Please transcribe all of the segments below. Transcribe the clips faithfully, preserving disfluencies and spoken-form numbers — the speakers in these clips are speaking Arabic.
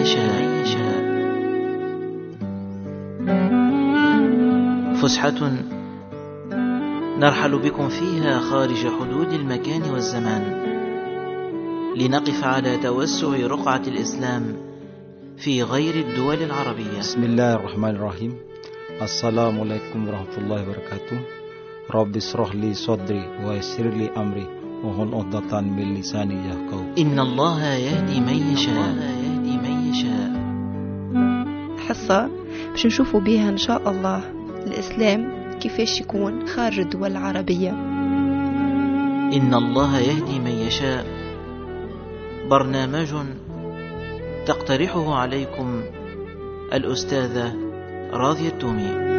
يشاء. فسحة نرحل بكم فيها خارج حدود المكان والزمان، لنقف على توسع رقعة الإسلام في غير الدول العربية. بسم الله الرحمن الرحيم. السلام عليكم ورحمة الله وبركاته. رب اشرح لي صدري ويسر لي أمري واحلل عقدة من لساني يفقهوا. إن الله يهدي من يشاء. حصة باش نشوفوا بيها إن شاء الله الإسلام كيفاش يكون خارج الدول العربية. إن الله يهدي من يشاء، برنامج تقترحه عليكم الأستاذة راضية التومي.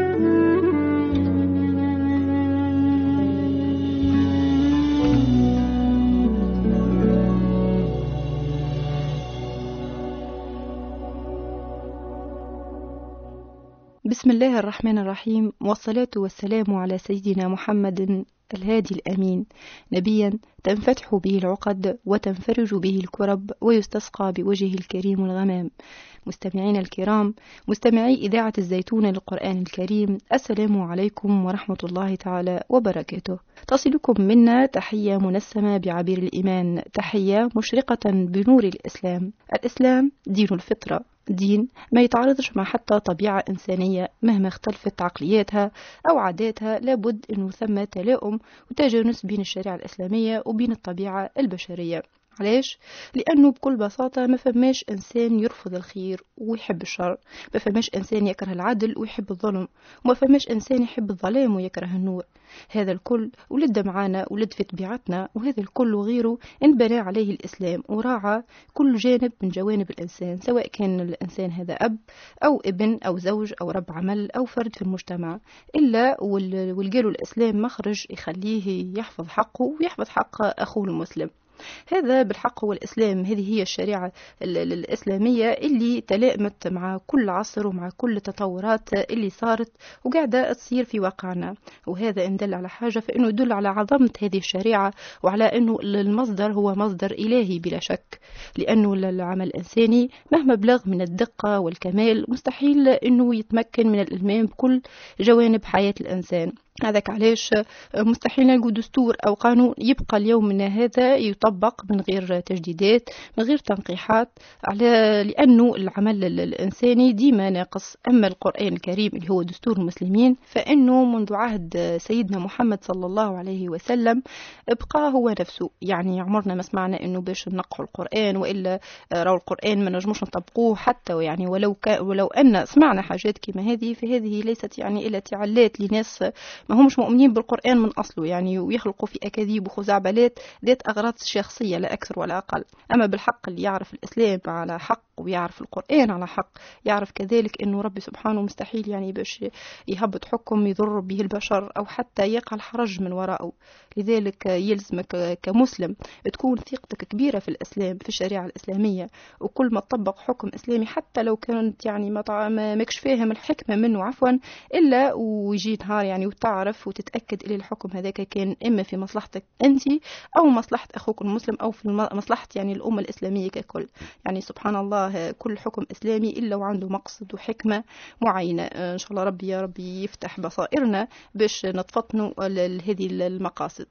بسم الله الرحمن الرحيم، والصلاة والسلام على سيدنا محمد الهادي الأمين، نبيا تنفتح به العقد وتنفرج به الكرب ويستسقى بوجهه الكريم الغمام. مستمعين الكرام، مستمعي إذاعة الزيتون للقرآن الكريم، السلام عليكم ورحمة الله تعالى وبركاته. تصلكم منا تحية منسمة بعبير الإيمان، تحية مشرقة بنور الإسلام. الإسلام دين الفطرة، دين ما يتعارضش مع حتى طبيعة إنسانية مهما اختلفت عقلياتها أو عاداتها. لابد أنه ثم تلاؤم وتجانس بين الشريعة الإسلامية وبين الطبيعة البشرية. علاش؟ لأنه بكل بساطة ما فماش إنسان يرفض الخير ويحب الشر، ما فماش إنسان يكره العدل ويحب الظلم، وما فماش إنسان يحب الظلام ويكره النور. هذا الكل ولد معانا ولد في طبيعتنا، وهذا الكل وغيره انبنى عليه الإسلام وراعى كل جانب من جوانب الإنسان، سواء كان الإنسان هذا أب أو ابن أو زوج أو رب عمل أو فرد في المجتمع، إلا والقالوا الإسلام مخرج يخليه يحفظ حقه ويحفظ حق أخوه المسلم. هذا بالحق هو الإسلام، هذه هي الشريعة الإسلامية اللي تلائمت مع كل عصر ومع كل التطورات اللي صارت وقاعدة تصير في واقعنا. وهذا إن دل على حاجة فإنه يدل على عظمة هذه الشريعة وعلى أنه المصدر هو مصدر إلهي بلا شك، لأنه العمل الإنساني مهما بلغ من الدقة والكمال مستحيل أنه يتمكن من الإلمام بكل جوانب حياة الإنسان. هذاك علاش مستحيل نلقوا دستور أو قانون يبقى اليوم من هذا يطبق من غير تجديدات من غير تنقيحات، على لأنه العمل الإنساني ديما ناقص. أما القرآن الكريم اللي هو دستور المسلمين فإنه منذ عهد سيدنا محمد صلى الله عليه وسلم بقى هو نفسه. يعني عمرنا ما سمعنا إنه باش ننقحوا القرآن وإلا راو القرآن ما نجموش نطبقوه حتى، يعني ولو ولو أن سمعنا حاجات كما هذه فهذه ليست يعني إلا تعلات لناس ما همش مؤمنين بالقرآن من أصله، يعني ويخلقوا في أكاذيب وخزعبلات ذات أغراض شخصية لا أكثر ولا أقل. أما بالحق اللي يعرف الإسلام على حق ويعرف القرآن على حق يعرف كذلك أنه ربي سبحانه مستحيل يعني باش يهبط حكم يضر به البشر أو حتى يقع الحرج من وراءه. لذلك يلزمك كمسلم تكون ثقتك كبيرة في الإسلام في الشريعة الإسلامية، وكل ما تطبق حكم إسلامي حتى لو كانت يعني ما ماكش فاهم الحكمة منه عفوا إلا ويجي نهار يعني وتعرف وتتأكد إلى الحكم هذاك كان إما في مصلحتك أنت أو مصلحة أخوك المسلم أو في مصلحة يعني الأمة الإسلامية ككل. يعني سبحان الله كل حكم إسلامي إلا وعنده مقصد وحكمة معينة. إن شاء الله ربي يا ربي يفتح بصائرنا باش نتفطنوا لهذه المقاصد.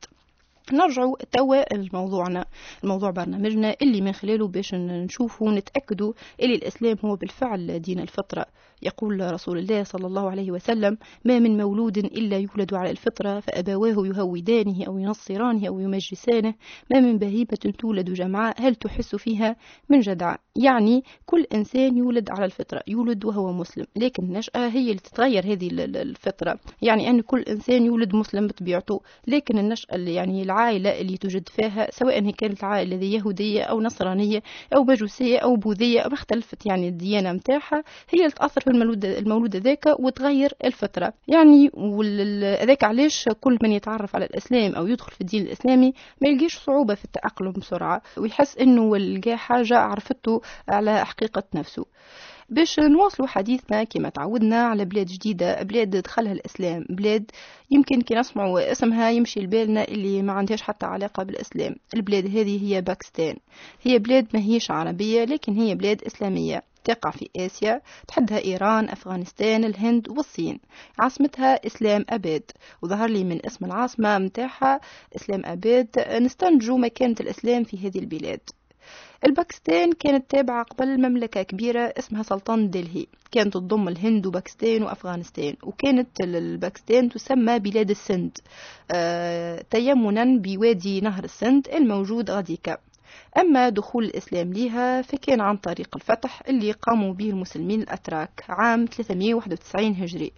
نرجع توا لموضوعنا، الموضوع برنامجنا اللي من خلاله باش نشوفوا ونتأكدوا اللي الإسلام هو بالفعل دين الفطرة. يقول رسول الله صلى الله عليه وسلم: ما من مولود إلا يولد على الفطرة فأبواه يهودانه أو ينصرانه أو يمجسانه، ما من بهيمة تولد جمعاء هل تحس فيها من جدع. يعني كل إنسان يولد على الفطرة، يولد وهو مسلم، لكن النشأة هي اللي تتغير هذه الفطرة. يعني أن كل إنسان يولد مسلم بطبيعته، لكن النشأة اللي يعني العائلة اللي توجد فيها سواء هي كانت عائلة يهودية أو نصرانية أو مجوسية أو بوذية أو اختلفت يعني الديانة متاعها، هي اللي تأثر في المولود المولود ذاك وتغير الفطرة. يعني وذاك علاش كل من يتعرف على الإسلام أو يدخل في الدين الإسلامي ما يلقيش صعوبة في التأقلم بسرعة، ويحس إنه لقى حاجة عرفته على حقيقة نفسه. باش نواصلوا حديثنا كما تعودنا على بلاد جديدة، بلاد دخلها الإسلام، بلاد يمكن كي نسمعوا اسمها يمشي لبالنا اللي ما عندهاش حتى علاقة بالإسلام. البلاد هذه هي باكستان، هي بلاد ما هيش عربية لكن هي بلاد إسلامية. تقع في آسيا، تحدها إيران، أفغانستان، الهند والصين. عاصمتها إسلام أباد، وظهر لي من اسم العاصمة متاعها إسلام أباد نستنتجوا مكانة الإسلام في هذه البلاد. الباكستان كانت تابعة قبل مملكة كبيرة اسمها سلطنة دلهي، كانت تضم الهند وباكستان وأفغانستان، وكانت الباكستان تسمى بلاد السند آه تيمنا بوادي نهر السند الموجود غاديكا. أما دخول الإسلام لها فكان عن طريق الفتح اللي قاموا به المسلمين الأتراك عام ثلاثمائة وواحد وتسعين هجري،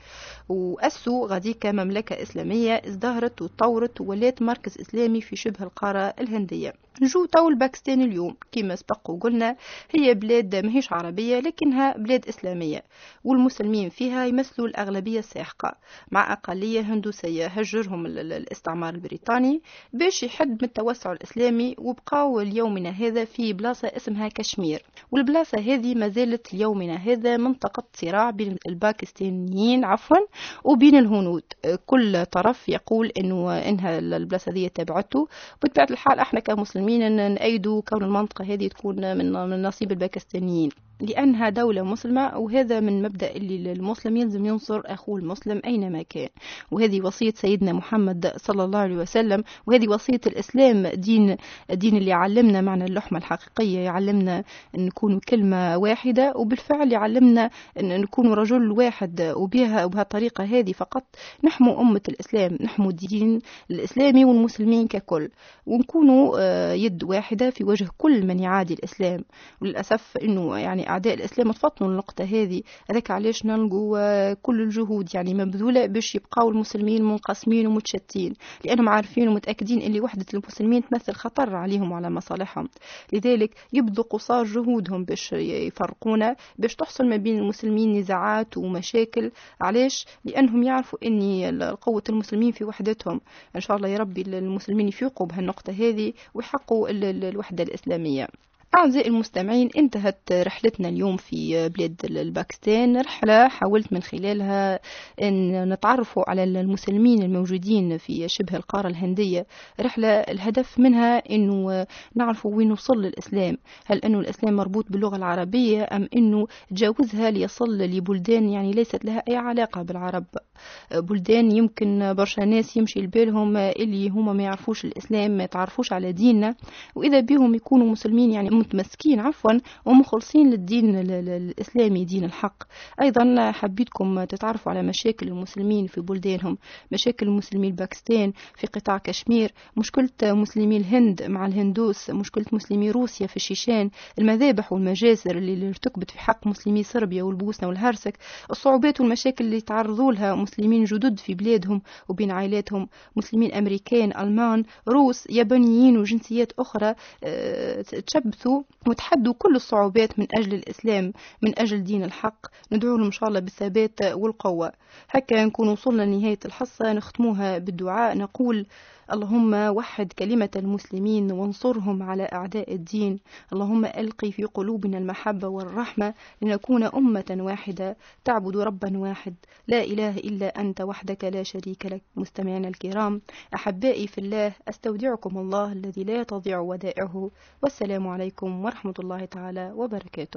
وأسسوا غاديكا مملكة إسلامية ازدهرت وتطورت وولات مركز إسلامي في شبه القارة الهندية. نجو تو الباكستان اليوم كما سبق وقلنا هي بلاد ماهيش عربية لكنها بلاد إسلامية، والمسلمين فيها يمثلوا الأغلبية الساحقة مع أقلية هندوسية هجرهم الاستعمار البريطاني باش يحد من التوسع الإسلامي، وبقاو اليومنا هذا في بلاصة اسمها كشمير، والبلاصة هذه ما زالت اليومنا هذا منطقة صراع بين الباكستانيين عفوا وبين الهنود، كل طرف يقول إنه إنها البلاصة هذه تبعته. بطبيعة الحال احنا كمسلمين نأيدوا كون المنطقة هذه تكون من من نصيب الباكستانيين لأنها دولة مسلمة، وهذا من مبدأ اللي المسلم يلزم ينصر أخوه المسلم أينما كان، وهذه وصية سيدنا محمد صلى الله عليه وسلم، وهذه وصية الإسلام، دين الدين اللي علمنا معنى اللحمة الحقيقية، يعلمنا أن نكون كلمة واحدة، وبالفعل يعلمنا أن نكون رجل واحد، وبها وبهالطريقة هذه فقط نحمو أمة الإسلام، نحمو الدين الإسلامي والمسلمين ككل، ونكونوا يد واحدة في وجه كل من يعادي الإسلام. وللأسف أنه يعني أعداء الإسلام تفطنوا النقطة هذه، هذاك علاش نلقوا كل الجهود يعني مبذولة باش يبقاو المسلمين منقسمين ومتشتين، لأنهم عارفين ومتأكدين أن وحدة المسلمين تمثل خطر عليهم وعلى مصالحهم، لذلك يبذلوا قصارى جهودهم باش يفرقونا، باش تحصل ما بين المسلمين نزاعات ومشاكل. علاش؟ لأنهم يعرفوا أن قوة المسلمين في وحدتهم. إن شاء الله يا ربي المسلمين يفيقوا بهالنقطة هذه ويحققوا الوحدة الإسلامية. أعزائي المستمعين، انتهت رحلتنا اليوم في بلاد الباكستان، رحلة حاولت من خلالها أن نتعرفوا على المسلمين الموجودين في شبه القارة الهندية، رحلة الهدف منها أنه نعرفوا وين وصل الإسلام، هل أنه الإسلام مربوط باللغة العربية أم أنه تجاوزها ليصل لبلدان يعني ليست لها أي علاقة بالعرب، بلدان يمكن برشا ناس يمشي لبالهم اللي هم ما يعرفوش الإسلام، ما يتعرفوش على ديننا، وإذا بهم يكونوا مسلمين يعني متمسكين عفوا ومخلصين للدين الإسلامي دين الحق. أيضا حبيتكم تتعرفوا على مشاكل المسلمين في بلدانهم، مشاكل مسلمي الباكستان في قطاع كشمير، مشكلة مسلمي الهند مع الهندوس، مشكلة مسلمي روسيا في الشيشان، المذابح والمجازر اللي ارتكبت في حق مسلمي صربيا والبوسنة والهرسك، الصعوبات والمشاكل اللي تعرضوا لها مسلمين جدد في بلادهم وبين عائلاتهم، مسلمين أمريكان، ألمان، روس، يابانيين وجنسيات أخرى اه تشبثوا وتحدوا كل الصعوبات من أجل الإسلام، من أجل دين الحق. ندعو لهم إن شاء الله بالثبات والقوة. هكا نكون وصلنا لنهاية الحصة، نختموها بالدعاء، نقول: اللهم وحد كلمة المسلمين وانصرهم على أعداء الدين، اللهم ألقي في قلوبنا المحبة والرحمة لنكون أمة واحدة تعبد ربا واحد لا إله إلا أنت وحدك لا شريك لك. مستمعينا الكرام، أحبائي في الله، أستودعكم الله الذي لا تضيع ودائعه، والسلام عليكم ورحمة الله تعالى وبركاته.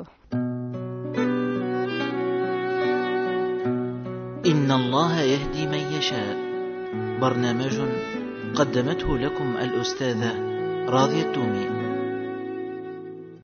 إن الله يهدي من يشاء، برنامج قدمته لكم الأستاذة راضية التومي.